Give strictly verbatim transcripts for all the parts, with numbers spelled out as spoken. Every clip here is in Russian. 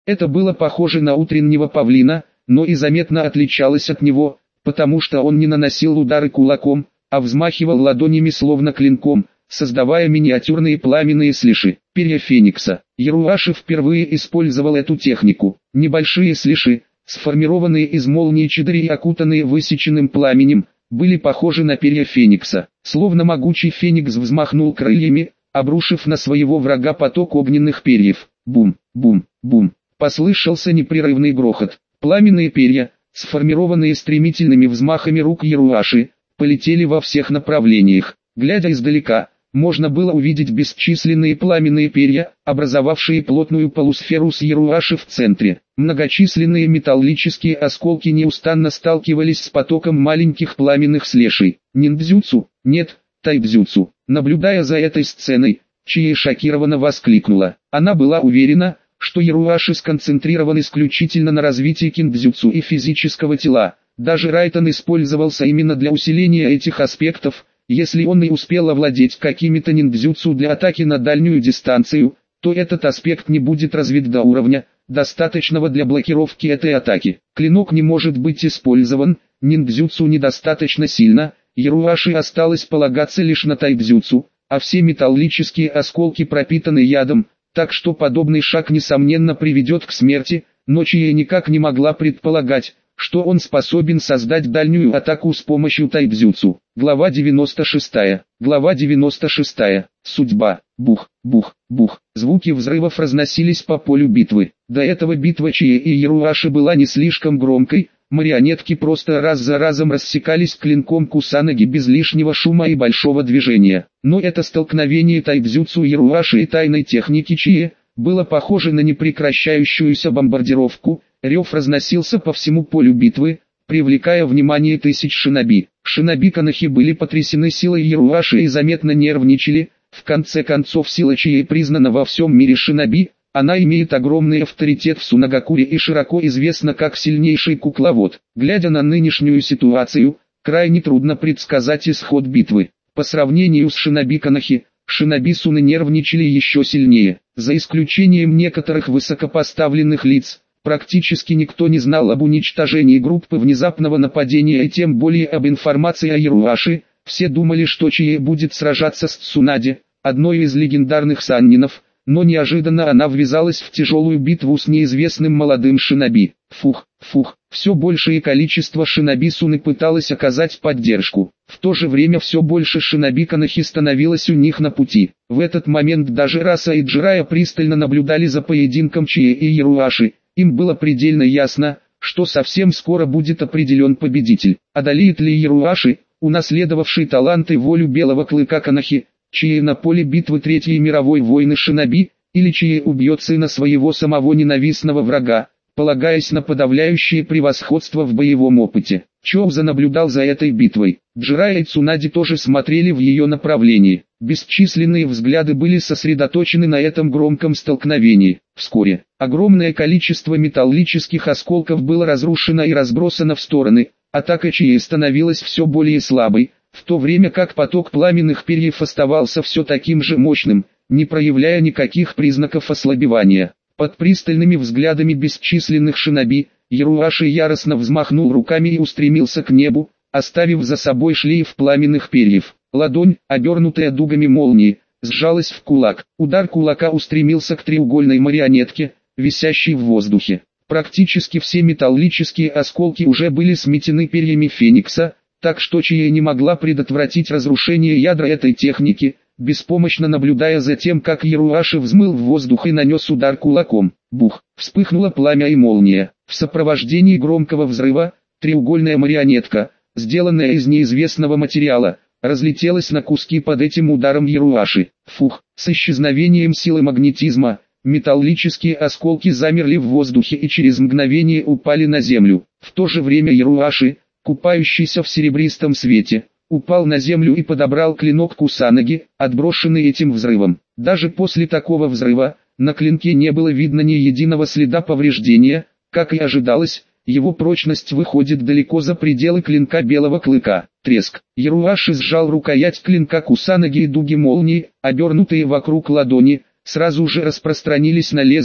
Это было похоже на утреннего павлина, но и заметно отличалось от него, потому что он не наносил удары кулаком, а взмахивал ладонями словно клинком, создавая миниатюрные пламенные слиши. Перья феникса. Яруаши впервые использовал эту технику. Небольшие слиши, сформированные из молнии Чидори и окутанные высеченным пламенем, были похожи на перья феникса. Словно могучий феникс взмахнул крыльями, обрушив на своего врага поток огненных перьев. Бум, бум, бум. Послышался непрерывный грохот. Пламенные перья, сформированные стремительными взмахами рук Яруаши, полетели во всех направлениях. Глядя издалека, можно было увидеть бесчисленные пламенные перья, образовавшие плотную полусферу с Яруаши в центре. Многочисленные металлические осколки неустанно сталкивались с потоком маленьких пламенных слешей. Ниндзюцу? Нет, тайбзюцу. Наблюдая за этой сценой, Чие шокированно воскликнула. Она была уверена, что Яруаши сконцентрирован исключительно на развитии киндзюцу и физического тела. Даже Райтон использовался именно для усиления этих аспектов. Если он и успел овладеть какими-то ниндзюцу для атаки на дальнюю дистанцию, то этот аспект не будет развит до уровня, достаточного для блокировки этой атаки. Клинок не может быть использован, ниндзюцу недостаточно сильно, Яруаши осталось полагаться лишь на тайбзюцу, а все металлические осколки пропитаны ядом, так что подобный шаг несомненно приведет к смерти, но Чие никак не могла предполагать, что он способен создать дальнюю атаку с помощью тайбзюцу. Глава девяносто шестая. Глава девяносто шестая. Судьба. Бух, бух, бух. Звуки взрывов разносились по полю битвы. До этого битва Чие и Яруаши была не слишком громкой, марионетки просто раз за разом рассекались клинком Кусанаги без лишнего шума и большого движения. Но это столкновение тайбзюцу Яруаши и тайной техники Чие было похоже на непрекращающуюся бомбардировку. Рев разносился по всему полю битвы, привлекая внимание тысяч шиноби. Шиноби-канахи были потрясены силой Яруаши и заметно нервничали. В конце концов, сила Чие признана во всем мире шиноби, она имеет огромный авторитет в Сунагакуре и широко известна как сильнейший кукловод. Глядя на нынешнюю ситуацию, крайне трудно предсказать исход битвы. По сравнению с шиноби-канахи, шиноби-суны нервничали еще сильнее. За исключением некоторых высокопоставленных лиц, практически никто не знал об уничтожении группы внезапного нападения и тем более об информации о Яруаши. Все думали, что Чие будет сражаться с Цунаде, одной из легендарных саннинов, но неожиданно она ввязалась в тяжелую битву с неизвестным молодым шиноби. Фух, фух, все большее количество шиноби-суны пыталось оказать поддержку. В то же время все больше шиноби-канахи становилось у них на пути. В этот момент даже Раса и Джирая пристально наблюдали за поединком Чие и Яруаши. Им было предельно ясно, что совсем скоро будет определен победитель. Одолеет ли Яруаши, унаследовавший талант и волю белого клыка канахи, Чие на поле битвы Третьей мировой войны шиноби, или Чие убьет сына своего самого ненавистного врага, полагаясь на подавляющее превосходство в боевом опыте. Чоуза наблюдал за этой битвой. Джирая и Цунади тоже смотрели в ее направлении. Бесчисленные взгляды были сосредоточены на этом громком столкновении. Вскоре, огромное количество металлических осколков было разрушено и разбросано в стороны. Атака Чие становилась все более слабой, в то время как поток пламенных перьев оставался все таким же мощным, не проявляя никаких признаков ослабевания. Под пристальными взглядами бесчисленных шиноби, Яруаши яростно взмахнул руками и устремился к небу, оставив за собой шлейф пламенных перьев. Ладонь, обернутая дугами молнии, сжалась в кулак. Удар кулака устремился к треугольной марионетке, висящей в воздухе. Практически все металлические осколки уже были сметены перьями Феникса, так что Чие не могла предотвратить разрушение ядра этой техники, беспомощно наблюдая за тем, как Яруаши взмыл в воздух и нанес удар кулаком. Бух! Вспыхнуло пламя и молния. В сопровождении громкого взрыва, треугольная марионетка, сделанная из неизвестного материала, разлетелась на куски под этим ударом Яруаши. Фух! С исчезновением силы магнетизма, металлические осколки замерли в воздухе и через мгновение упали на землю. В то же время Яруаши, купающийся в серебристом свете, упал на землю и подобрал клинок Кусанаги, отброшенный этим взрывом. Даже после такого взрыва, на клинке не было видно ни единого следа повреждения, как и ожидалось, его прочность выходит далеко за пределы клинка белого клыка. Треск. Яруаши сжал рукоять клинка Кусанаги и дуги молнии, обернутые вокруг ладони, сразу же распространились на лезвие,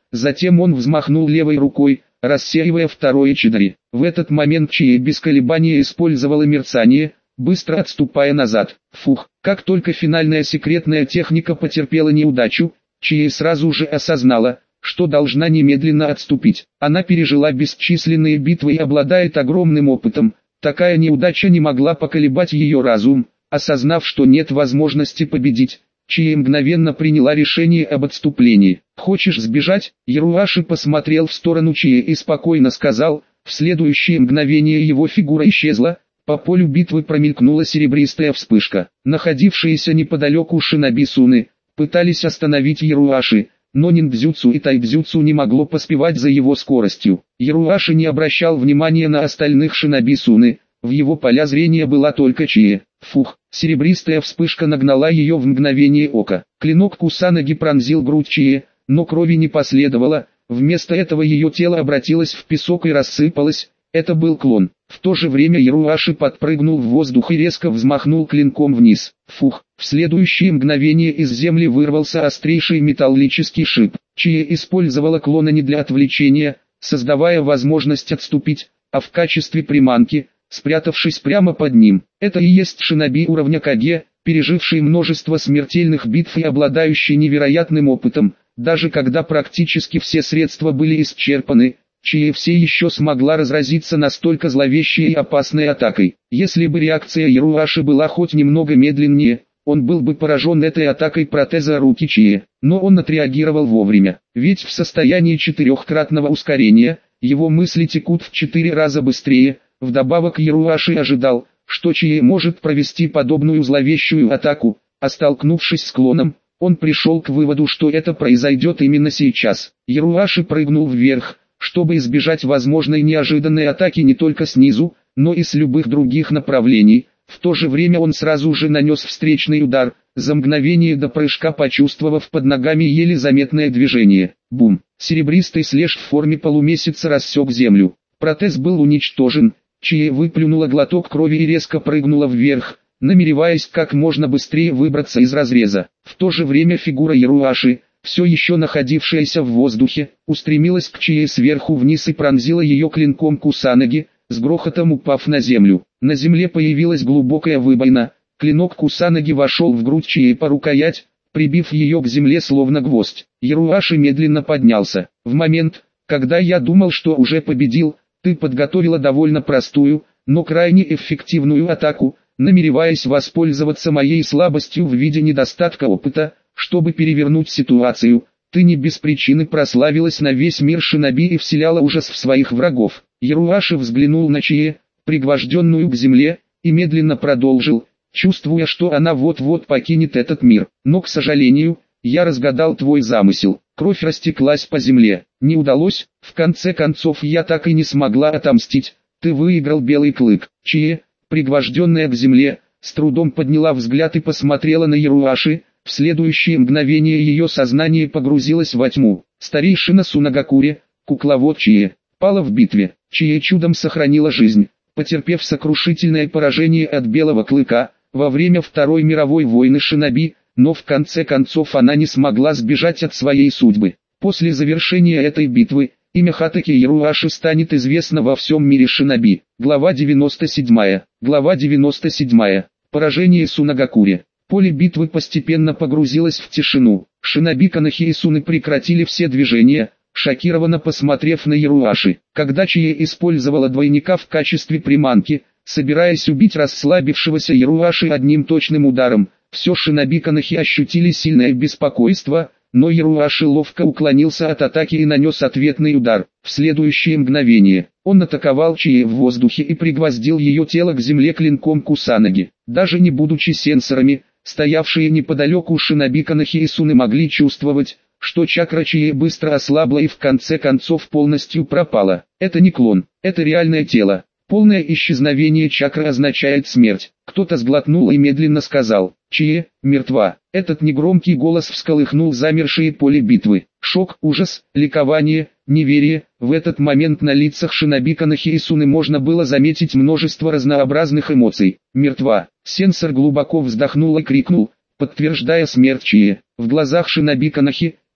затем он взмахнул левой рукой, рассеивая второе чадри. В этот момент Чие без колебания использовала мерцание, быстро отступая назад. Фух, как только финальная секретная техника потерпела неудачу, Чие сразу же осознала, что должна немедленно отступить. Она пережила бесчисленные битвы и обладает огромным опытом. Такая неудача не могла поколебать ее разум. Осознав, что нет возможности победить, Чие мгновенно приняла решение об отступлении. «Хочешь сбежать?» Яруаши посмотрел в сторону Чие и спокойно сказал. В следующее мгновение его фигура исчезла. По полю битвы промелькнула серебристая вспышка. Находившиеся неподалеку шиноби Суны пытались остановить Яруаши, но ниндзюцу и тайбзюцу не могло поспевать за его скоростью. Яруаши не обращал внимания на остальных шиноби Суны, в его поля зрения была только Чие. Фух, серебристая вспышка нагнала ее в мгновение ока. Клинок Кусанаги пронзил грудь Чие, но крови не последовало, вместо этого ее тело обратилось в песок и рассыпалось. Это был клон. В то же время Яруаши подпрыгнул в воздух и резко взмахнул клинком вниз. Фух, в следующее мгновение из земли вырвался острейший металлический шип. Чие использовала клона не для отвлечения, создавая возможность отступить, а в качестве приманки, спрятавшись прямо под ним. Это и есть шиноби уровня Каге, переживший множество смертельных битв и обладающий невероятным опытом. Даже когда практически все средства были исчерпаны, Чие все еще смогла разразиться настолько зловещей и опасной атакой. Если бы реакция Яруаши была хоть немного медленнее, он был бы поражен этой атакой протеза руки Чие. Но он отреагировал вовремя, ведь в состоянии четырехкратного ускорения, его мысли текут в четыре раза быстрее. Вдобавок Яруаши ожидал, что Чие может провести подобную зловещую атаку, а столкнувшись с клоном, он пришел к выводу, что это произойдет именно сейчас. Яруаши прыгнул вверх, чтобы избежать возможной неожиданной атаки не только снизу, но и с любых других направлений. В то же время он сразу же нанес встречный удар, за мгновение до прыжка почувствовав под ногами еле заметное движение. Бум! Серебристый слэш в форме полумесяца рассек землю. Протез был уничтожен. Чие выплюнула глоток крови и резко прыгнула вверх, намереваясь как можно быстрее выбраться из разреза. В то же время фигура Яруаши, все еще находившаяся в воздухе, устремилась к Чие сверху вниз и пронзила ее клинком Кусанаги, с грохотом упав на землю. На земле появилась глубокая выбоина, клинок Кусанаги вошел в грудь Чие по рукоять, прибив ее к земле словно гвоздь. Яруаши медленно поднялся. В момент, когда я думал, что уже победил, ты подготовила довольно простую, но крайне эффективную атаку, намереваясь воспользоваться моей слабостью в виде недостатка опыта, чтобы перевернуть ситуацию. Ты не без причины прославилась на весь мир шиноби и вселяла ужас в своих врагов. Яруаши взглянул на Чие, пригвожденную к земле, и медленно продолжил, чувствуя, что она вот-вот покинет этот мир. Но, к сожалению, я разгадал твой замысел. Кровь растеклась по земле. Не удалось, в конце концов я так и не смогла отомстить. Ты выиграл белый клык. Чие, пригвожденная к земле, с трудом подняла взгляд и посмотрела на Яруаши. В следующее мгновение ее сознание погрузилось во тьму. Старейшина Сунагакури, кукловод Чие, пала в битве. Чие чудом сохранила жизнь, потерпев сокрушительное поражение от белого клыка во время Второй мировой войны шиноби, но в конце концов она не смогла сбежать от своей судьбы. После завершения этой битвы, имя Хатаки Яруаши станет известно во всем мире шиноби. Глава девяносто седьмая. Глава девяносто седьмая. Поражение Сунагакури. Поле битвы постепенно погрузилось в тишину. Шиноби Канахи и Суны прекратили все движения, шокированно посмотрев на Яруаши. Когда Чие использовала двойника в качестве приманки, собираясь убить расслабившегося Яруаши одним точным ударом, все шиноби Канахи ощутили сильное беспокойство, но Яруаши ловко уклонился от атаки и нанес ответный удар. В следующее мгновение, он атаковал Чие в воздухе и пригвоздил ее тело к земле клинком Кусанаги. Даже не будучи сенсорами, стоявшие неподалеку шиноби Канахи и Суны могли чувствовать, что чакра Чие быстро ослабла и в конце концов полностью пропала. Это не клон, это реальное тело. Полное исчезновение чакры означает смерть. Кто-то сглотнул и медленно сказал: «Чие, мертва». Этот негромкий голос всколыхнул замершее поле битвы. Шок, ужас, ликование, неверие. В этот момент на лицах шиноби Канахи и Суны можно было заметить множество разнообразных эмоций. «Мертва». Сенсор глубоко вздохнул и крикнул, подтверждая смерть Чие. В глазах шиноби Канахи,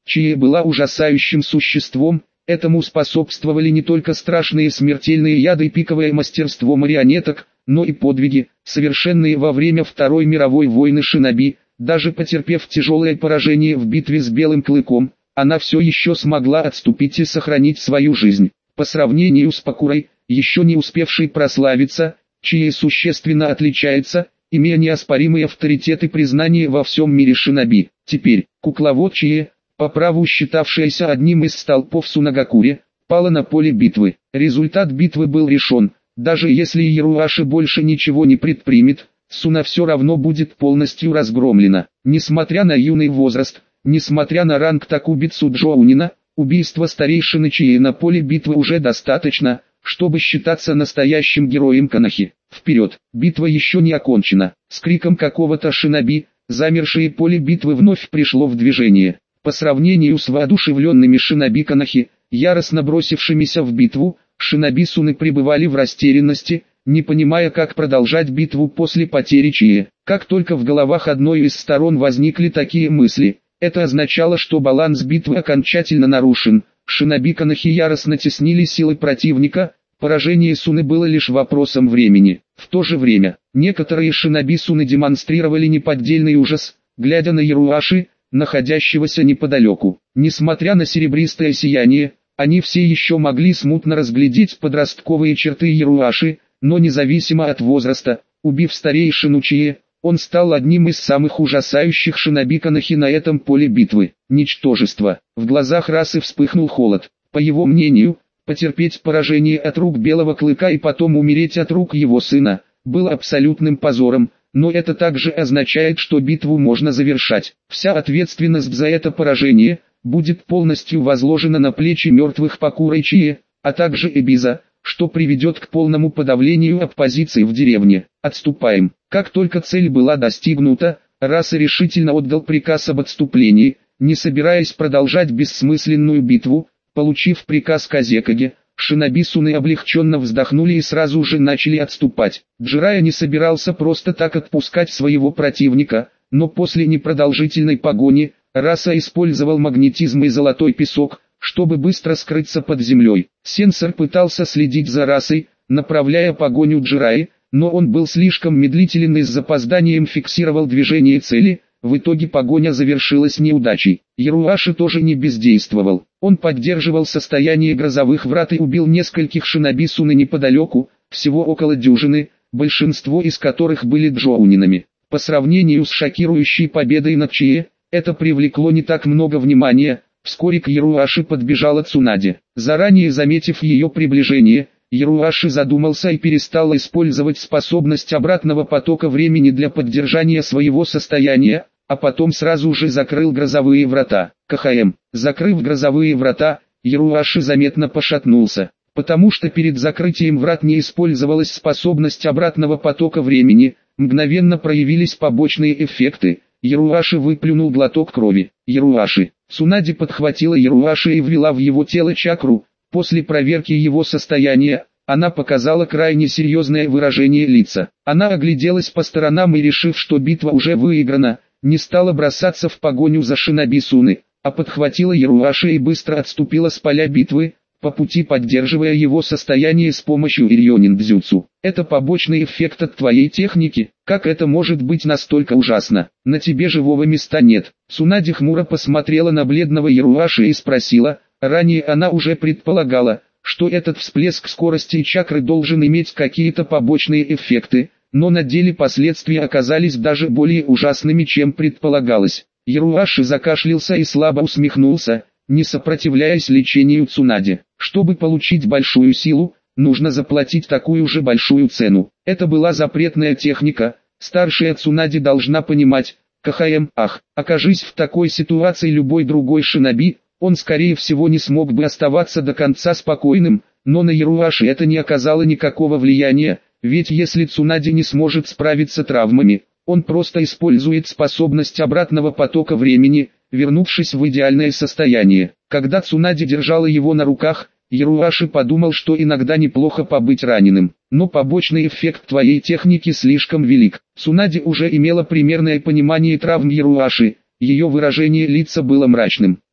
Чие была ужасающим существом, этому способствовали не только страшные смертельные яды и пиковое мастерство марионеток, но и подвиги, совершенные во время Второй мировой войны шиноби. Даже потерпев тяжелое поражение в битве с Белым Клыком, она все еще смогла отступить и сохранить свою жизнь. По сравнению с Пакурой, еще не успевшей прославиться, Чие существенно отличается, имея неоспоримый авторитет и признание во всем мире шиноби. Теперь, кукловод Чие, по праву считавшаяся одним из столпов Сунагакуре, пала на поле битвы. Результат битвы был решен. Даже если Яруаши больше ничего не предпримет, Суна все равно будет полностью разгромлена. Несмотря на юный возраст, несмотря на ранг Такубицу Джоунина, убийство старейшины Чие на поле битвы уже достаточно, чтобы считаться настоящим героем Канахи. Вперед, битва еще не окончена. С криком какого-то шиноби, замершее поле битвы вновь пришло в движение. По сравнению с воодушевленными шиноби Канахи, яростно бросившимися в битву, шиноби Суны пребывали в растерянности, не понимая, как продолжать битву после потери Чие. Как только в головах одной из сторон возникли такие мысли, это означало, что баланс битвы окончательно нарушен. Шиноби Канахи яростно теснили силы противника, поражение Суны было лишь вопросом времени. В то же время, некоторые шиноби Суны демонстрировали неподдельный ужас, глядя на Яруаши, находящегося неподалеку. Несмотря на серебристое сияние, они все еще могли смутно разглядеть подростковые черты Яруаши, но независимо от возраста, убив старейшину Чие, он стал одним из самых ужасающих шиноби Канахи на этом поле битвы. Ничтожество. В глазах расы вспыхнул холод. По его мнению, потерпеть поражение от рук Белого Клыка и потом умереть от рук его сына, было абсолютным позором, но это также означает, что битву можно завершать. Вся ответственность за это поражение будет полностью возложена на плечи мертвых Пакура и Чие, а также Эбиза, что приведет к полному подавлению оппозиции в деревне. Отступаем. Как только цель была достигнута, Раса решительно отдал приказ об отступлении, не собираясь продолжать бессмысленную битву. Получив приказ Казекаге, шиноби Суны облегченно вздохнули и сразу же начали отступать. Джирайя не собирался просто так отпускать своего противника, но после непродолжительной погони, Раса использовал магнетизм и золотой песок, чтобы быстро скрыться под землей. Сенсор пытался следить за Расой, направляя погоню Джирайи, но он был слишком медлителен и с запозданием фиксировал движение цели. В итоге погоня завершилась неудачей. Яруаши тоже не бездействовал. Он поддерживал состояние грозовых врат и убил нескольких шиноби Суны неподалеку, всего около дюжины, большинство из которых были джоунинами. По сравнению с шокирующей победой над Чие, это привлекло не так много внимания. Вскоре к Яруаши подбежала Цунади. Заранее заметив ее приближение, Яруаши задумался и перестал использовать способность обратного потока времени для поддержания своего состояния, а потом сразу же закрыл грозовые врата. КХМ. Закрыв грозовые врата, Яруаши заметно пошатнулся, потому что перед закрытием врат не использовалась способность обратного потока времени, мгновенно проявились побочные эффекты. Яруаши выплюнул глоток крови. Яруаши. Цунади подхватила Яруаши и ввела в его тело чакру. После проверки его состояния, она показала крайне серьезное выражение лица. Она огляделась по сторонам и, решив, что битва уже выиграна, не стала бросаться в погоню за шиноби Суны, а подхватила Яруаши и быстро отступила с поля битвы, по пути поддерживая его состояние с помощью Ирьонин-дзюцу. Это побочный эффект от твоей техники. Как это может быть настолько ужасно? На тебе живого места нет. Цунади хмуро посмотрела на бледного Яруаши и спросила. Ранее она уже предполагала, что этот всплеск скорости чакры должен иметь какие-то побочные эффекты, но на деле последствия оказались даже более ужасными, чем предполагалось. Яруаши закашлялся и слабо усмехнулся, не сопротивляясь лечению Цунади. Чтобы получить большую силу, нужно заплатить такую же большую цену. Это была запретная техника, старшая Цунади должна понимать. КХМ, ах, окажись в такой ситуации любой другой шиноби, он скорее всего не смог бы оставаться до конца спокойным, но на Яруаши это не оказало никакого влияния, ведь если Цунади не сможет справиться травмами, он просто использует способность обратного потока времени, вернувшись в идеальное состояние. Когда Цунади держала его на руках, Яруаши подумал, что иногда неплохо побыть раненым, но побочный эффект твоей техники слишком велик. Цунади уже имела примерное понимание травм Яруаши, ее выражение лица было мрачным.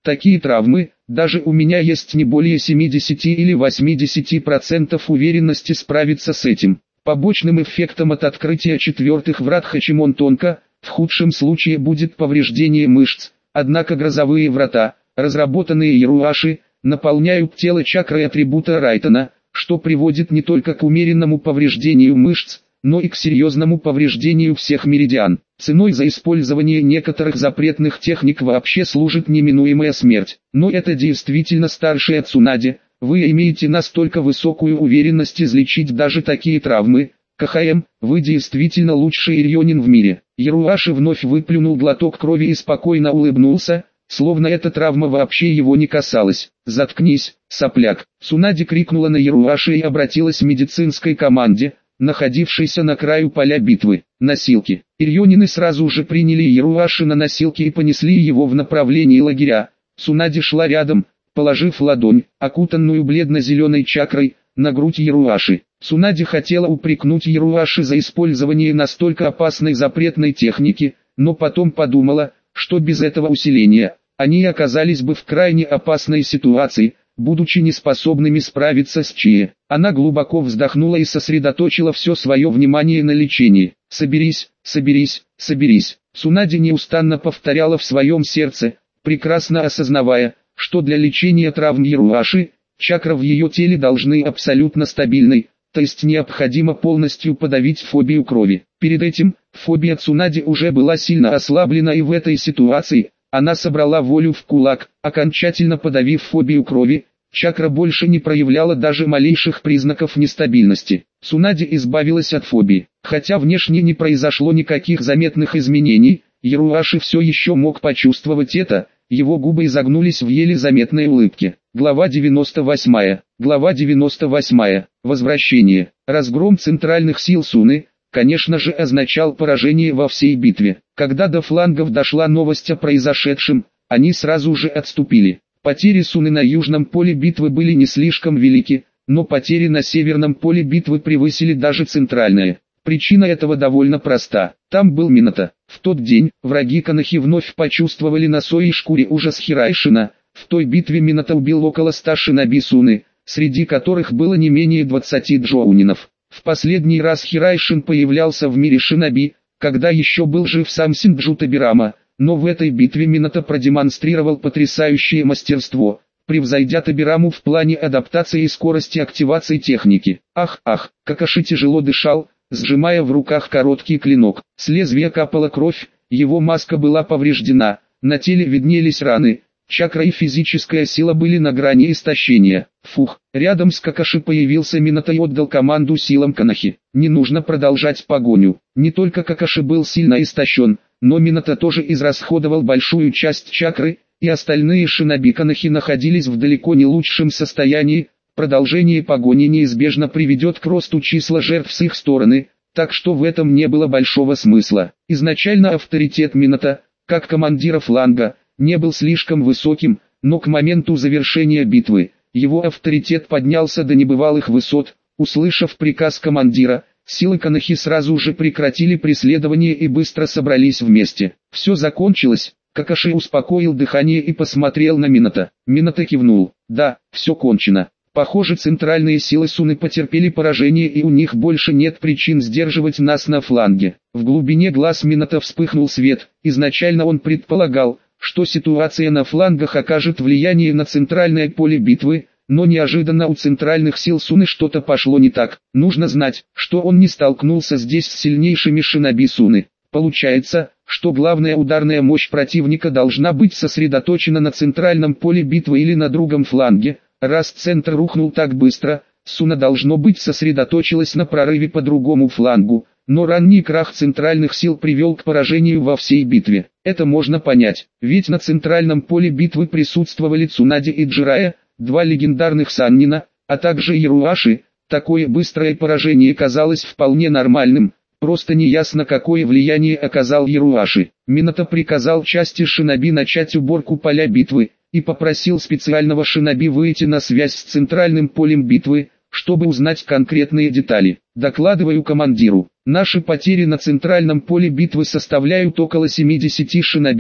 Такие травмы, даже у меня есть не более семидесяти или восьмидесяти процентов уверенности справиться с этим. Побочным эффектом от открытия четвертых врат Хачимонтонка, в худшем случае будет повреждение мышц, однако грозовые врата, разработанные Яруаши, наполняют тело чакрой атрибута Райтона, что приводит не только к умеренному повреждению мышц, но и к серьезному повреждению всех меридиан. Ценой за использование некоторых запретных техник вообще служит неминуемая смерть. Но это действительно старшая Цунаде, вы имеете настолько высокую уверенность излечить даже такие травмы. КХМ, вы действительно лучший ирьонин в мире. Яруаши вновь выплюнул глоток крови и спокойно улыбнулся, словно эта травма вообще его не касалась. «Заткнись, сопляк!» Цунаде крикнула на Яруаши и обратилась к медицинской команде, находившейся на краю поля битвы. Носилки. Ирьонины сразу же приняли Яруаши на носилки и понесли его в направлении лагеря. Цунаде шла рядом, положив ладонь, окутанную бледно-зеленой чакрой, на грудь Яруаши. Цунаде хотела упрекнуть Яруаши за использование настолько опасной запретной техники, но потом подумала, что без этого усиления, они оказались бы в крайне опасной ситуации, будучи неспособными справиться с Чие. Она глубоко вздохнула и сосредоточила все свое внимание на лечении. «Соберись, соберись, соберись». Цунаде неустанно повторяла в своем сердце, прекрасно осознавая, что для лечения травм Яруаши, чакры в ее теле должны абсолютно стабильной, то есть необходимо полностью подавить фобию крови. Перед этим, фобия Цунаде уже была сильно ослаблена, и в этой ситуации, она собрала волю в кулак, окончательно подавив фобию крови. Чакра больше не проявляла даже малейших признаков нестабильности. Цунаде избавилась от фобии. Хотя внешне не произошло никаких заметных изменений, Яруаши все еще мог почувствовать это, его губы изогнулись в еле заметной улыбке. Глава девяносто восьмая. Глава девяносто восьмая. Возвращение. Разгром центральных сил Суны, конечно же, означал поражение во всей битве. Когда до флангов дошла новость о произошедшем, они сразу же отступили. Потери Суны на южном поле битвы были не слишком велики, но потери на северном поле битвы превысили даже центральные. Причина этого довольно проста. Там был Минато. В тот день, враги Канахи вновь почувствовали на своей шкуре ужас Хирайшина. В той битве Минато убил около ста шиноби Суны, среди которых было не менее двадцати джоунинов. В последний раз Хирайшин появлялся в мире шиноби, когда еще был жив сам Синджу Табирама, но в этой битве Минато продемонстрировал потрясающее мастерство, превзойдя Табираму в плане адаптации и скорости активации техники. Ах, ах, Какаши тяжело дышал, сжимая в руках короткий клинок. С лезвия капала кровь, его маска была повреждена, на теле виднелись раны, чакра и физическая сила были на грани истощения. Фух, рядом с Какаши появился Минато и отдал команду силам Канахи. Не нужно продолжать погоню. Не только Какаши был сильно истощен, но Минато тоже израсходовал большую часть чакры, и остальные шиноби Канахи находились в далеко не лучшем состоянии. Продолжение погони неизбежно приведет к росту числа жертв с их стороны, так что в этом не было большого смысла. Изначально авторитет Минато, как командира фланга, не был слишком высоким, но к моменту завершения битвы, его авторитет поднялся до небывалых высот. Услышав приказ командира, силы Канахи сразу же прекратили преследование и быстро собрались вместе. Все закончилось. Какаши успокоил дыхание и посмотрел на Минато. Минато кивнул. Да, все кончено. Похоже, центральные силы Суны потерпели поражение, и у них больше нет причин сдерживать нас на фланге. В глубине глаз Минато вспыхнул свет. Изначально он предполагал, что ситуация на флангах окажет влияние на центральное поле битвы, но неожиданно у центральных сил Суны что-то пошло не так. Нужно знать, что он не столкнулся здесь с сильнейшими шиноби Суны. Получается, что главная ударная мощь противника должна быть сосредоточена на центральном поле битвы или на другом фланге. Раз центр рухнул так быстро, Суна должно быть сосредоточилась на прорыве по другому флангу, но ранний крах центральных сил привел к поражению во всей битве. Это можно понять, ведь на центральном поле битвы присутствовали Цунаде и Джирая, два легендарных Саннина, а также Яруаши. Такое быстрое поражение казалось вполне нормальным, просто неясно, какое влияние оказал Яруаши. Минато приказал части шиноби начать уборку поля битвы, и попросил специального шиноби выйти на связь с центральным полем битвы, чтобы узнать конкретные детали. Докладываю командиру. Наши потери на центральном поле битвы составляют около семидесяти шиноби,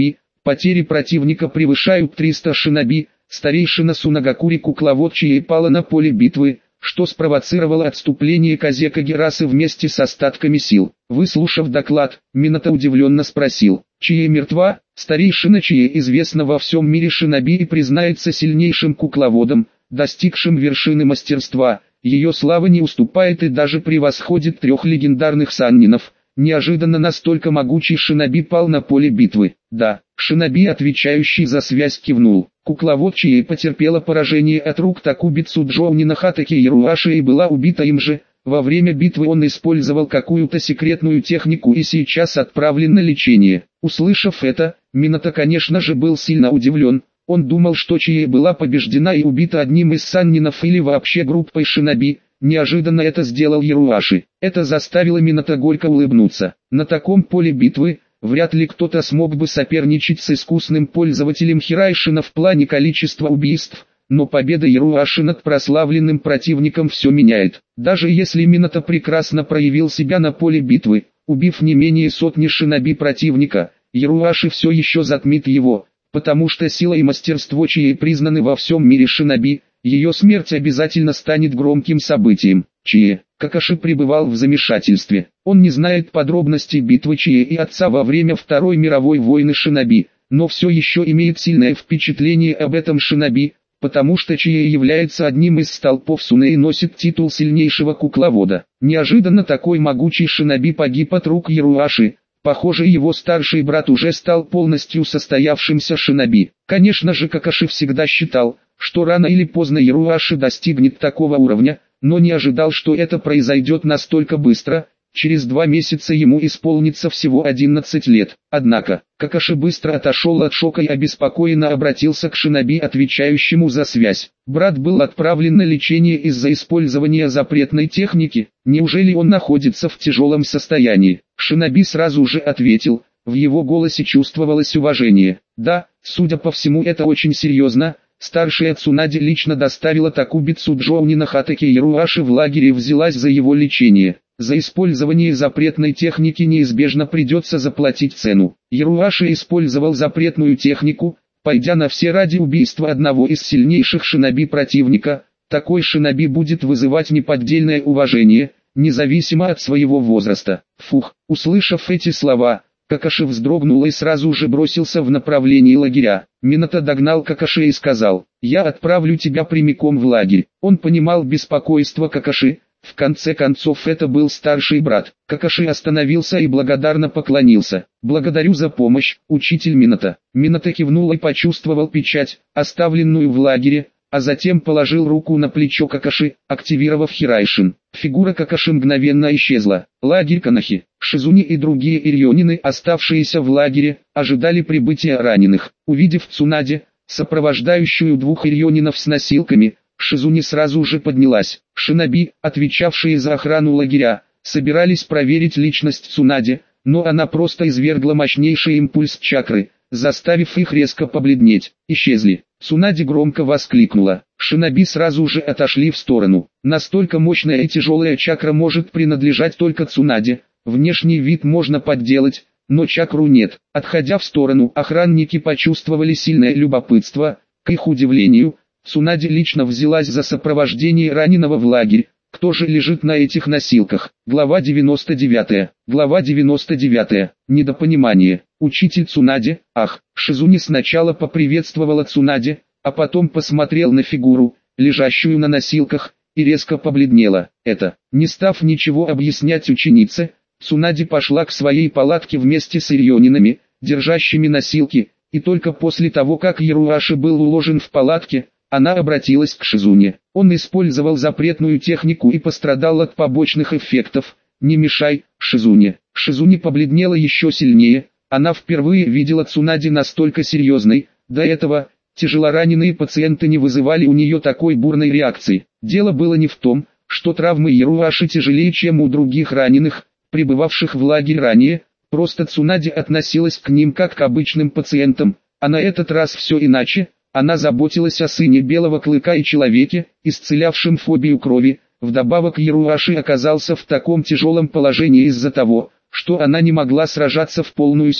Потери противника превышают триста шиноби. Старейшина Сунагакури кукловод Чие пала на поле битвы, что спровоцировало отступление Казе Кагерасы вместе с остатками сил. Выслушав доклад, Минато удивленно спросил: «Чие мертва?» Старейшина Чие известна во всем мире шиноби и признается сильнейшим кукловодом, достигшим вершины мастерства. Ее слава не уступает и даже превосходит трех легендарных саннинов. Неожиданно настолько могучий шиноби пал на поле битвы. Да, шиноби, отвечающий за связь, кивнул. Кукловод Чие потерпела поражение от рук Такубицу Джоунина Хатаки Яруаши и была убита им же. Во время битвы он использовал какую-то секретную технику и сейчас отправлен на лечение. Услышав это, Минато, конечно же, был сильно удивлен. Он думал, что Чие была побеждена и убита одним из саннинов или вообще группой шиноби. Неожиданно это сделал Яруаши. Это заставило Минато горько улыбнуться. На таком поле битвы вряд ли кто-то смог бы соперничать с искусным пользователем Хирайшина в плане количества убийств, но победа Яруаши над прославленным противником все меняет. Даже если Минато прекрасно проявил себя на поле битвы, убив не менее сотни шиноби противника, Яруаши все еще затмит его, потому что сила и мастерство Чие признаны во всем мире шиноби. Ее смерть обязательно станет громким событием. Чие, Какаши пребывал в замешательстве. Он не знает подробностей битвы Чие и отца во время Второй мировой войны шиноби, но все еще имеет сильное впечатление об этом шиноби, потому что Чие является одним из столпов Суне и носит титул сильнейшего кукловода. Неожиданно такой могучий шиноби погиб от рук Яруаши. Похоже, его старший брат уже стал полностью состоявшимся шиноби. Конечно же, Какаши всегда считал, что рано или поздно Яруаши достигнет такого уровня, но не ожидал, что это произойдет настолько быстро. Через два месяца ему исполнится всего одиннадцать лет. Однако, Какаши быстро отошел от шока и обеспокоенно обратился к шиноби, отвечающему за связь. Брат был отправлен на лечение из-за использования запретной техники. Неужели он находится в тяжелом состоянии? Шиноби сразу же ответил. В его голосе чувствовалось уважение. Да, судя по всему, это очень серьезно. Старшая Цунади лично доставила Такубицу Джоунина Хатаки Яруаши в лагерь и взялась за его лечение. За использование запретной техники неизбежно придется заплатить цену. Яруаши использовал запретную технику, пойдя на все ради убийства одного из сильнейших шиноби противника. Такой шиноби будет вызывать неподдельное уважение, независимо от своего возраста. Фух, услышав эти слова, Какаши вздрогнул и сразу же бросился в направлении лагеря. Минато догнал Какаши и сказал: «Я отправлю тебя прямиком в лагерь». Он понимал беспокойство Какаши. В конце концов, это был старший брат. Какаши остановился и благодарно поклонился. «Благодарю за помощь, учитель Минато». Минато кивнул и почувствовал печать, оставленную в лагере, а затем положил руку на плечо Какаши, активировав Хирайшин. Фигура Какаши мгновенно исчезла. Лагерь Канахи, Шизуни и другие ирьонины, оставшиеся в лагере, ожидали прибытия раненых. Увидев Цунади, сопровождающую двух ирьонинов с носилками, Шизуни сразу же поднялась. Шиноби, отвечавшие за охрану лагеря, собирались проверить личность Цунади, но она просто извергла мощнейший импульс чакры, заставив их резко побледнеть. Исчезли. Цунади громко воскликнула. Шиноби сразу же отошли в сторону. Настолько мощная и тяжелая чакра может принадлежать только Цунади. Внешний вид можно подделать, но чакру нет. Отходя в сторону, охранники почувствовали сильное любопытство. К их удивлению, Цунади лично взялась за сопровождение раненого в лагерь. Кто же лежит на этих носилках? Глава девяносто девятая. Глава девяносто девятая. Недопонимание. Учитель Цунади. Ах, Шизуни сначала поприветствовала Цунади, а потом посмотрел на фигуру, лежащую на носилках, и резко побледнела. Это, не став ничего объяснять ученице, Цунади пошла к своей палатке вместе с ирьонинами, держащими носилки, и только после того, как Яруаши был уложен в палатке, она обратилась к Шизуне. Он использовал запретную технику и пострадал от побочных эффектов. «Не мешай, Шизуне». Шизуне побледнела еще сильнее. Она впервые видела Цунади настолько серьезной. До этого, тяжелораненые пациенты не вызывали у нее такой бурной реакции. Дело было не в том, что травмы Яруаши тяжелее, чем у других раненых, прибывавших в лагерь ранее. Просто Цунади относилась к ним как к обычным пациентам. А на этот раз все иначе. Она заботилась о сыне Белого Клыка и человеке, исцелявшем фобию крови. Вдобавок Яруаши оказался в таком тяжелом положении из-за того, что она не могла сражаться в полную силу.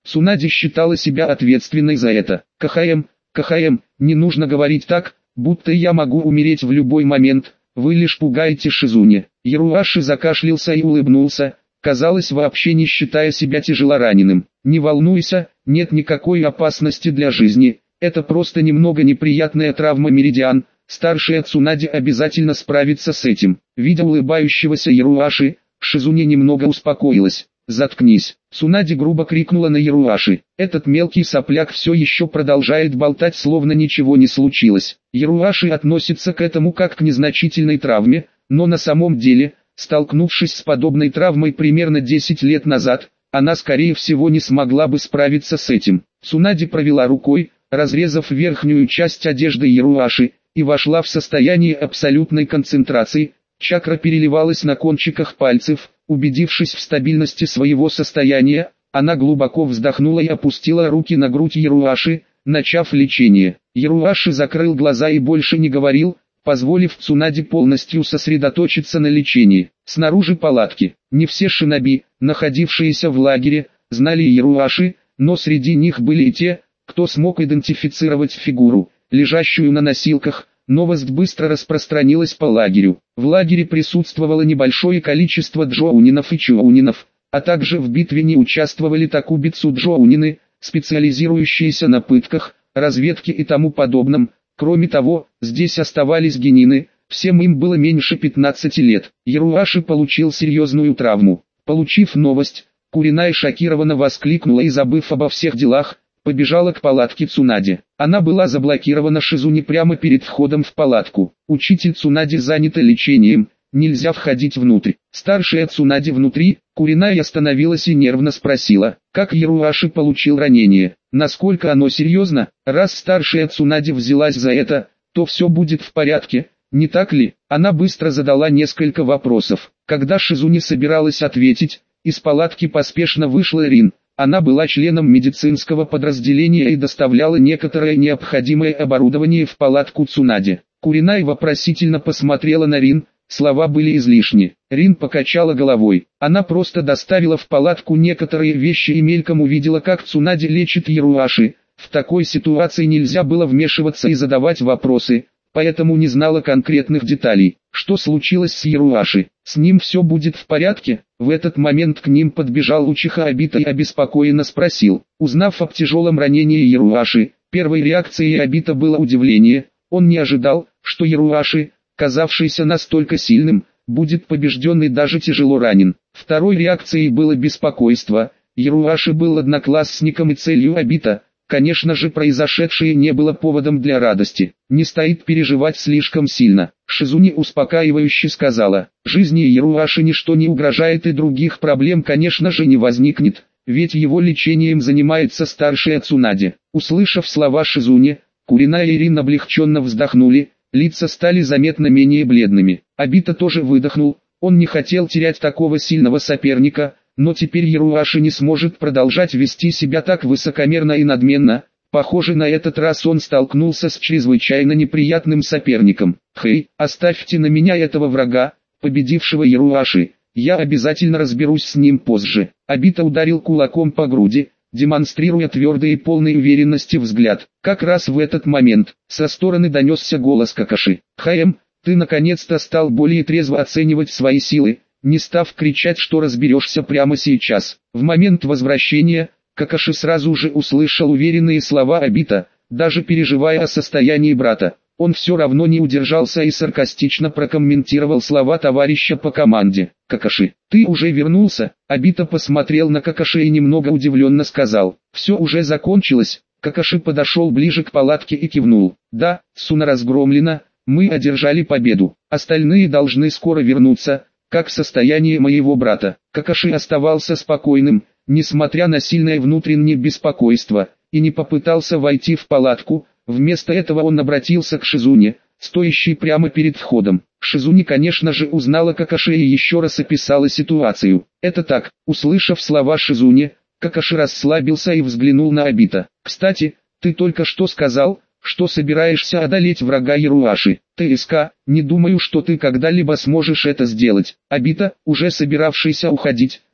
Цунаде считала себя ответственной за это. КХМ, КХМ, не нужно говорить так, будто я могу умереть в любой момент, вы лишь пугаете Шизуне. Яруаши закашлялся и улыбнулся, казалось, вообще не считая себя тяжелораненым. Не волнуйся, нет никакой опасности для жизни, это просто немного неприятная травма меридиан, старшая Цунаде обязательно справится с этим. Видя улыбающегося Яруаши, Шизуне немного успокоилась. «Заткнись!» Цунаде грубо крикнула на Яруаши. Этот мелкий сопляк все еще продолжает болтать, словно ничего не случилось. Яруаши относится к этому как к незначительной травме, но на самом деле, столкнувшись с подобной травмой примерно десять лет назад, она скорее всего не смогла бы справиться с этим. Цунаде провела рукой, разрезав верхнюю часть одежды Яруаши, и вошла в состояние абсолютной концентрации. Чакра переливалась на кончиках пальцев. Убедившись в стабильности своего состояния, она глубоко вздохнула и опустила руки на грудь Яруаши, начав лечение. Яруаши закрыл глаза и больше не говорил, позволив Цунаде полностью сосредоточиться на лечении. Снаружи палатки, не все шиноби, находившиеся в лагере, знали Яруаши, но среди них были и те, кто смог идентифицировать фигуру, лежащую на носилках. Новость быстро распространилась по лагерю. В лагере присутствовало небольшое количество джоунинов и чуунинов, а также в битве не участвовали такубицу джоунины, специализирующиеся на пытках, разведке и тому подобном. Кроме того, здесь оставались генины, всем им было меньше пятнадцати лет. Яруаши получил серьезную травму. Получив новость, Куринай шокированно воскликнула и, забыв обо всех делах, побежала к палатке Цунаде. Она была заблокирована Шизуне прямо перед входом в палатку. Учитель Цунаде занята лечением, нельзя входить внутрь. Старшая Цунаде внутри, Куринай остановилась и нервно спросила, как Яруаши получил ранение, насколько оно серьезно. Раз старшая Цунаде взялась за это, то все будет в порядке, не так ли? Она быстро задала несколько вопросов. Когда Шизуне собиралась ответить, из палатки поспешно вышла Рин. Она была членом медицинского подразделения и доставляла некоторое необходимое оборудование в палатку Цунаде. Куринай вопросительно посмотрела на Рин, слова были излишни. Рин покачала головой. Она просто доставила в палатку некоторые вещи и мельком увидела, как Цунаде лечит Яруаши. В такой ситуации нельзя было вмешиваться и задавать вопросы, поэтому не знала конкретных деталей. Что случилось с Яруаши? С ним все будет в порядке? В этот момент к ним подбежал Учиха Обита и обеспокоенно спросил. Узнав об тяжелом ранении Яруаши, первой реакцией Обита было удивление. Он не ожидал, что Яруаши, казавшийся настолько сильным, будет побежден и даже тяжело ранен. Второй реакцией было беспокойство. Яруаши был одноклассником и целью Обита. Конечно же, произошедшее не было поводом для радости. Не стоит переживать слишком сильно. Шизуне успокаивающе сказала, жизни Яруаши ничто не угрожает и других проблем, конечно же, не возникнет, ведь его лечением занимается старшая Цунаде. Услышав слова Шизуне, Куринай и Рин облегченно вздохнули, лица стали заметно менее бледными. Обита тоже выдохнул, он не хотел терять такого сильного соперника, но теперь Яруаши не сможет продолжать вести себя так высокомерно и надменно. Похоже, на этот раз он столкнулся с чрезвычайно неприятным соперником. «Хей, оставьте на меня этого врага, победившего Яруаши, я обязательно разберусь с ним позже». Обита ударил кулаком по груди, демонстрируя твердый и полной уверенности взгляд. Как раз в этот момент, со стороны донесся голос Какаши. «Хаэм, ты наконец-то стал более трезво оценивать свои силы, не став кричать, что разберешься прямо сейчас». В момент возвращения, Какаши сразу же услышал уверенные слова Обита, даже переживая о состоянии брата. Он все равно не удержался и саркастично прокомментировал слова товарища по команде. «Какаши, ты уже вернулся?» Обита посмотрел на Какаши и немного удивленно сказал. «Все уже закончилось». Какаши подошел ближе к палатке и кивнул. «Да, Суна разгромлена, мы одержали победу. Остальные должны скоро вернуться. Как состояние моего брата?» Какаши оставался спокойным, несмотря на сильное внутреннее беспокойство, и не попытался войти в палатку. Вместо этого он обратился к Шизуне, стоящей прямо перед входом. Шизуне, конечно же, узнала Какаши и еще раз описала ситуацию. «Это так». Услышав слова Шизуне, Какаши расслабился и взглянул на Обита. «Кстати, ты только что сказал, что собираешься одолеть врага Яруаши. ТСК, не думаю, что ты когда-либо сможешь это сделать». Обита, уже собиравшийся уходить,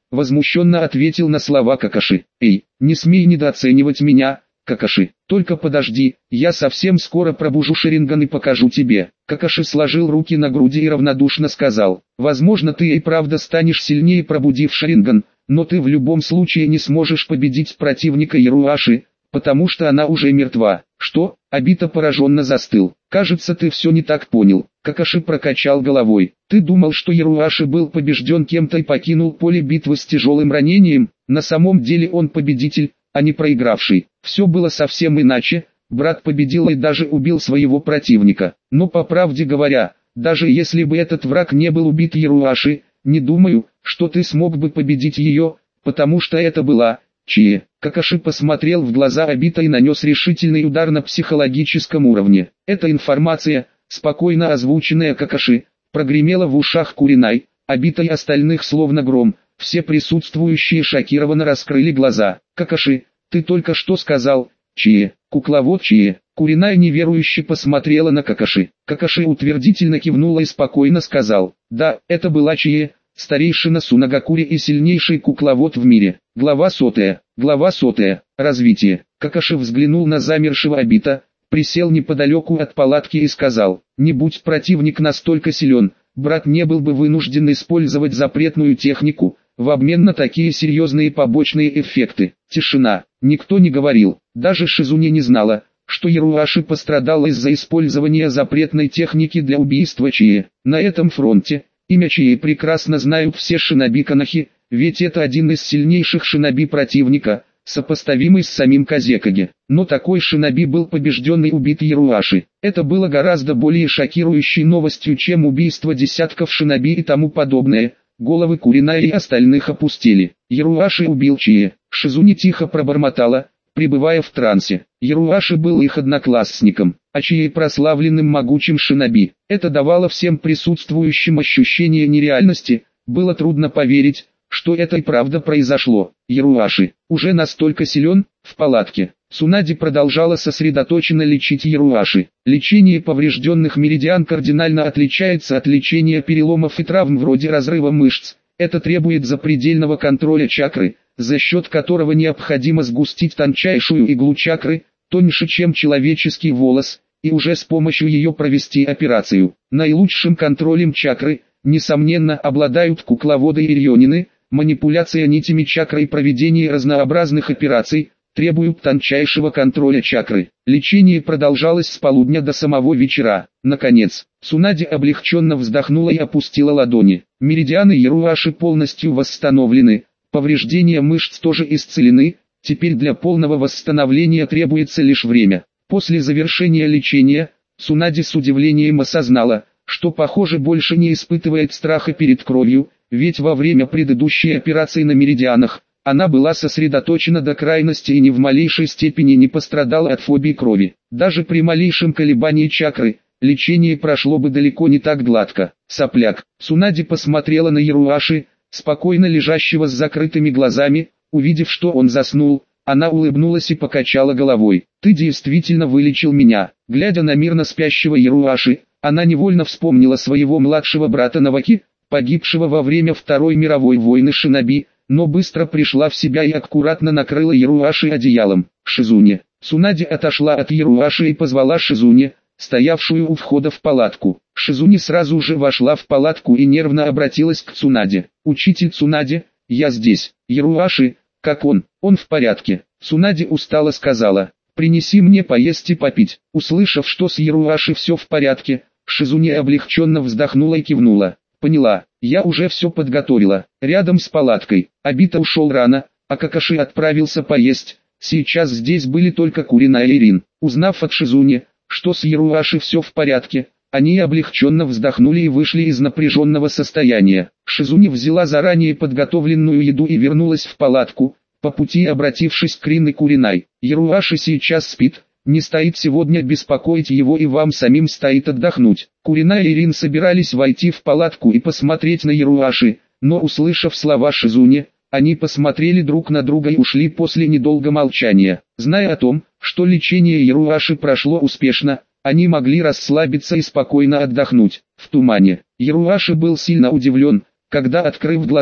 возмущенно ответил на слова Какаши. Эй, не смей недооценивать меня, Какаши, только подожди, я совсем скоро пробужу Шаринган и покажу тебе. Какаши сложил руки на груди и равнодушно сказал, возможно ты и правда станешь сильнее, пробудив Шаринган, но ты в любом случае не сможешь победить противника Яруаши, потому что она уже мертва. Что? Обита пораженно застыл. Кажется, ты все не так понял. Какаши прокачал головой. Ты думал, что Яруаши был побежден кем-то и покинул поле битвы с тяжелым ранением? На самом деле он победитель, а не проигравший. Все было совсем иначе. Брат победил и даже убил своего противника. Но по правде говоря, даже если бы этот враг не был убит Яруаши, не думаю, что ты смог бы победить ее, потому что это была Чие. Какаши посмотрел в глаза Обита и нанес решительный удар на психологическом уровне. Эта информация, спокойно озвученная Какаши, прогремела в ушах Куринай, Обита и остальных словно гром. Все присутствующие шокированно раскрыли глаза. Какаши, ты только что сказал, Чие, кукловод Чие. Куринай неверующе посмотрела на Какаши. Какаши утвердительно кивнула и спокойно сказал, да, это была Чие, старейшина Сунагакури и сильнейший кукловод в мире. Глава сотая. Глава сотая. Развитие. Какаши взглянул на замершего Обита, присел неподалеку от палатки и сказал, не будь противник настолько силен, брат не был бы вынужден использовать запретную технику, в обмен на такие серьезные побочные эффекты. Тишина. Никто не говорил, даже Шизуне не знала, что Яруаши пострадал из-за использования запретной техники для убийства Чие. На этом фронте имя Чие прекрасно знают все шиноби-канахи, ведь это один из сильнейших шиноби противника, сопоставимый с самим Казекаге. Но такой шиноби был побежден и убит Яруаши. Это было гораздо более шокирующей новостью, чем убийство десятков шиноби и тому подобное. Головы Куринай и остальных опустили. Яруаши убил Чие. Шизуни тихо пробормотала, пребывая в трансе. Яруаши был их одноклассником, а Чие прославленным могучим шиноби. Это давало всем присутствующим ощущение нереальности. Было трудно поверить, что это и правда произошло. Яруаши, уже настолько силен, в палатке. Цунади продолжала сосредоточенно лечить Яруаши. Лечение поврежденных меридиан кардинально отличается от лечения переломов и травм вроде разрыва мышц. Это требует запредельного контроля чакры, за счет которого необходимо сгустить тончайшую иглу чакры, тоньше чем человеческий волос, и уже с помощью ее провести операцию. Наилучшим контролем чакры, несомненно, обладают кукловоды и рьонины. Манипуляция нитями чакры и проведение разнообразных операций требуют тончайшего контроля чакры. Лечение продолжалось с полудня до самого вечера. Наконец, Цунади облегченно вздохнула и опустила ладони. Меридианы Яруаши полностью восстановлены, повреждения мышц тоже исцелены, теперь для полного восстановления требуется лишь время. После завершения лечения, Цунади с удивлением осознала, что похоже больше не испытывает страха перед кровью, ведь во время предыдущей операции на меридианах, она была сосредоточена до крайности и ни в малейшей степени не пострадала от фобии крови. Даже при малейшем колебании чакры, лечение прошло бы далеко не так гладко. Сопляк. Цунади посмотрела на Яруаши, спокойно лежащего с закрытыми глазами. Увидев, что он заснул, она улыбнулась и покачала головой. Ты действительно вылечил меня. Глядя на мирно спящего Яруаши, она невольно вспомнила своего младшего брата Наваки, погибшего во время Второй мировой войны шиноби, но быстро пришла в себя и аккуратно накрыла Яруаши одеялом. Шизуне. Цунади отошла от Яруаши и позвала Шизуне, стоявшую у входа в палатку. Шизуне сразу же вошла в палатку и нервно обратилась к Цунаде. «Учитель Цунаде, я здесь. Яруаши, как он? Он в порядке». Цунаде устало сказала, «Принеси мне поесть и попить». Услышав, что с Яруаши все в порядке, Шизуне облегченно вздохнула и кивнула. «Поняла, я уже все подготовила». Рядом с палаткой, Обита ушел рано, а Какаши отправился поесть. Сейчас здесь были только Куринай и Рин. Узнав от Шизуне, что с Яруаши все в порядке, они облегченно вздохнули и вышли из напряженного состояния. Шизуне взяла заранее подготовленную еду и вернулась в палатку, по пути обратившись к Рин и Куринай. «Яруаши сейчас спит, не стоит сегодня беспокоить его, и вам самим стоит отдохнуть». Куринай и Рин собирались войти в палатку и посмотреть на Яруаши, но услышав слова Шизуне, они посмотрели друг на друга и ушли после недолгого молчания. Зная о том, что лечение Яруаши прошло успешно, они могли расслабиться и спокойно отдохнуть. В тумане, Яруаши был сильно удивлен, когда, открыв глаза,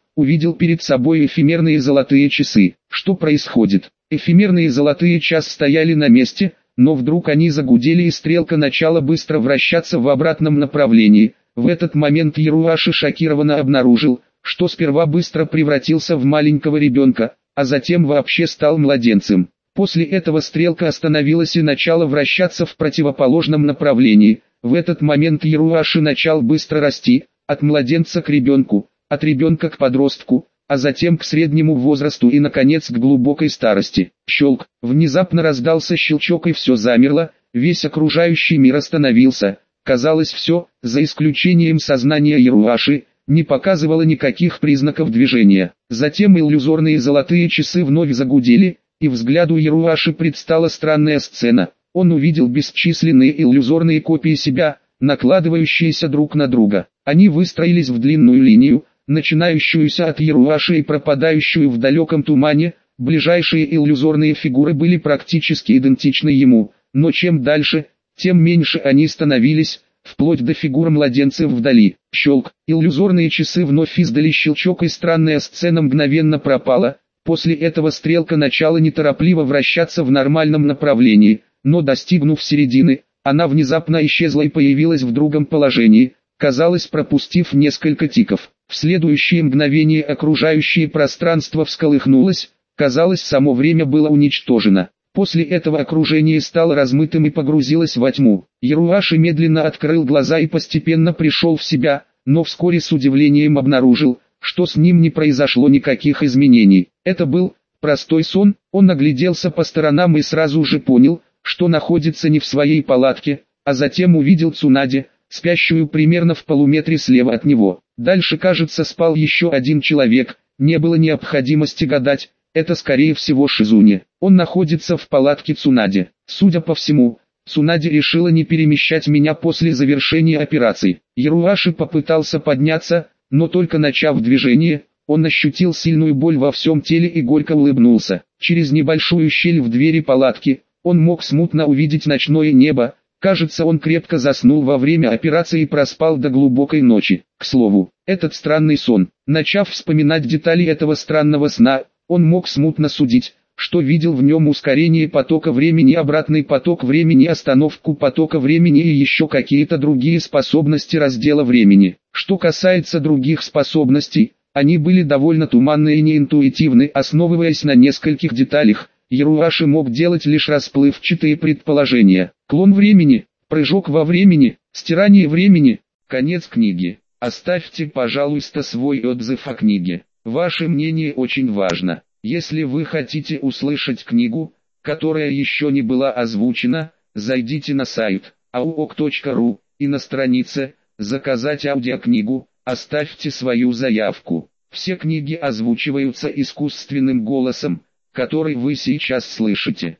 увидел перед собой эфемерные золотые часы. Что происходит? Эфемерные золотые часы стояли на месте, но вдруг они загудели и стрелка начала быстро вращаться в обратном направлении. В этот момент Яруаши шокированно обнаружил, что сперва быстро превратился в маленького ребенка, а затем вообще стал младенцем. После этого стрелка остановилась и начала вращаться в противоположном направлении. В этот момент Яруаши начал быстро расти, от младенца к ребенку, от ребенка к подростку, а затем к среднему возрасту и наконец к глубокой старости. Щелк, внезапно раздался щелчок и все замерло, весь окружающий мир остановился. Казалось, все, за исключением сознания Яруаши, не показывало никаких признаков движения. Затем иллюзорные золотые часы вновь загудели, и взгляду Яруаши предстала странная сцена. Он увидел бесчисленные иллюзорные копии себя, накладывающиеся друг на друга. Они выстроились в длинную линию, начинающуюся от Яруаши и пропадающую в далеком тумане. Ближайшие иллюзорные фигуры были практически идентичны ему, но чем дальше, тем меньше они становились, вплоть до фигур младенцев вдали. Щелк, иллюзорные часы вновь издали щелчок, и странная сцена мгновенно пропала. После этого стрелка начала неторопливо вращаться в нормальном направлении, но достигнув середины, она внезапно исчезла и появилась в другом положении, казалось, пропустив несколько тиков. В следующее мгновение окружающее пространство всколыхнулось, казалось, само время было уничтожено. После этого окружение стало размытым и погрузилось во тьму. Яруаши медленно открыл глаза и постепенно пришел в себя, но вскоре с удивлением обнаружил, что с ним не произошло никаких изменений. Это был простой сон. Он огляделся по сторонам и сразу же понял, что находится не в своей палатке, а затем увидел Цунаде, спящую примерно в полуметре слева от него. Дальше, кажется, спал еще один человек. Не было необходимости гадать, это скорее всего Шизуне. Он находится в палатке Цунаде. Судя по всему, Цунаде решила не перемещать меня после завершения операции. Яруаши попытался подняться, но только начав движение, он ощутил сильную боль во всем теле и горько улыбнулся. Через небольшую щель в двери палатки, он мог смутно увидеть ночное небо. Кажется, он крепко заснул во время операции и проспал до глубокой ночи. К слову, этот странный сон. Начав вспоминать детали этого странного сна, он мог смутно судить, что видел в нем ускорение потока времени, обратный поток времени, остановку потока времени и еще какие-то другие способности раздела времени. Что касается других способностей, они были довольно туманны и неинтуитивны, основываясь на нескольких деталях. Яруаши мог делать лишь расплывчатые предположения. Клон времени, прыжок во времени, стирание времени. Конец книги. Оставьте, пожалуйста, свой отзыв о книге. Ваше мнение очень важно. Если вы хотите услышать книгу, которая еще не была озвучена, зайдите на сайт ауок точка ру и на странице «Заказать аудиокнигу» оставьте свою заявку. Все книги озвучиваются искусственным голосом, который вы сейчас слышите.